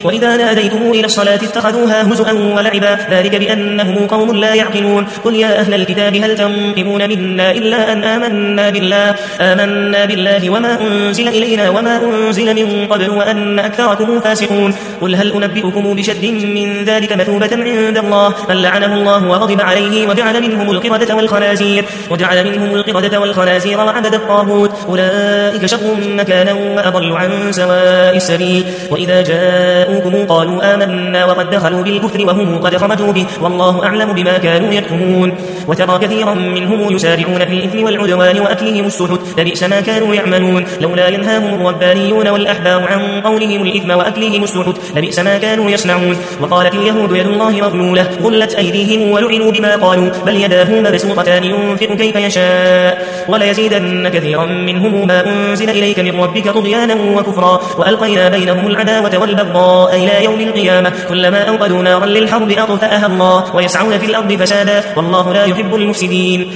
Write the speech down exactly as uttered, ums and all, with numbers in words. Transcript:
وإذا ناديتم إلى الصلاة اتخذوها هزءا ولعبا ذلك بأنهم قوم لا يعقلون قل يا أهل الكتاب هل تنقمون منا إلا أن آمنا بالله آمنا بالله وما أنزل إلينا وما أنزل من قبل وأن أكثركم فاسقون قل هل أنبئكم بشر من ذلك مثوبة عند الله من لعنه الله وغضب عليه وجعل منهم القردة والخنازير وجعل منهم القردة والخنازير وعبد الطاغوت أولئك شر مكانا وأضل عن سواء السبيل وإذا جاءوكم قالوا آمنا وقد دخلوا بالكفر وهم قد خرجوا به والله أعلم بما كانوا يكتمون وترى كثيرا منهم يسارعون في الإثم والعدوان وأكلهم السحت لبئس ما كانوا يعملون لولا ينهاهم الربانيون والأحبار عن قولهم الإثم وأكلهم السحت لبئس ما كانوا يصنعون وقالت اليهود يد الله مغلولة غلت أيديهم ولعنوا بما قالوا بل يداه مبسوطتان ينفق كيف يشاء وليزيدن كثيرا منهم ما أنزل إليك من ربك طغيانا وكفرا وألقينا بينهم العداوة والبغضاء إلى يوم القيامة كلما أوقدوا نارا للحرب أطفأها الله ويسعون في الأرض فسادا والله لا يحب المفسدين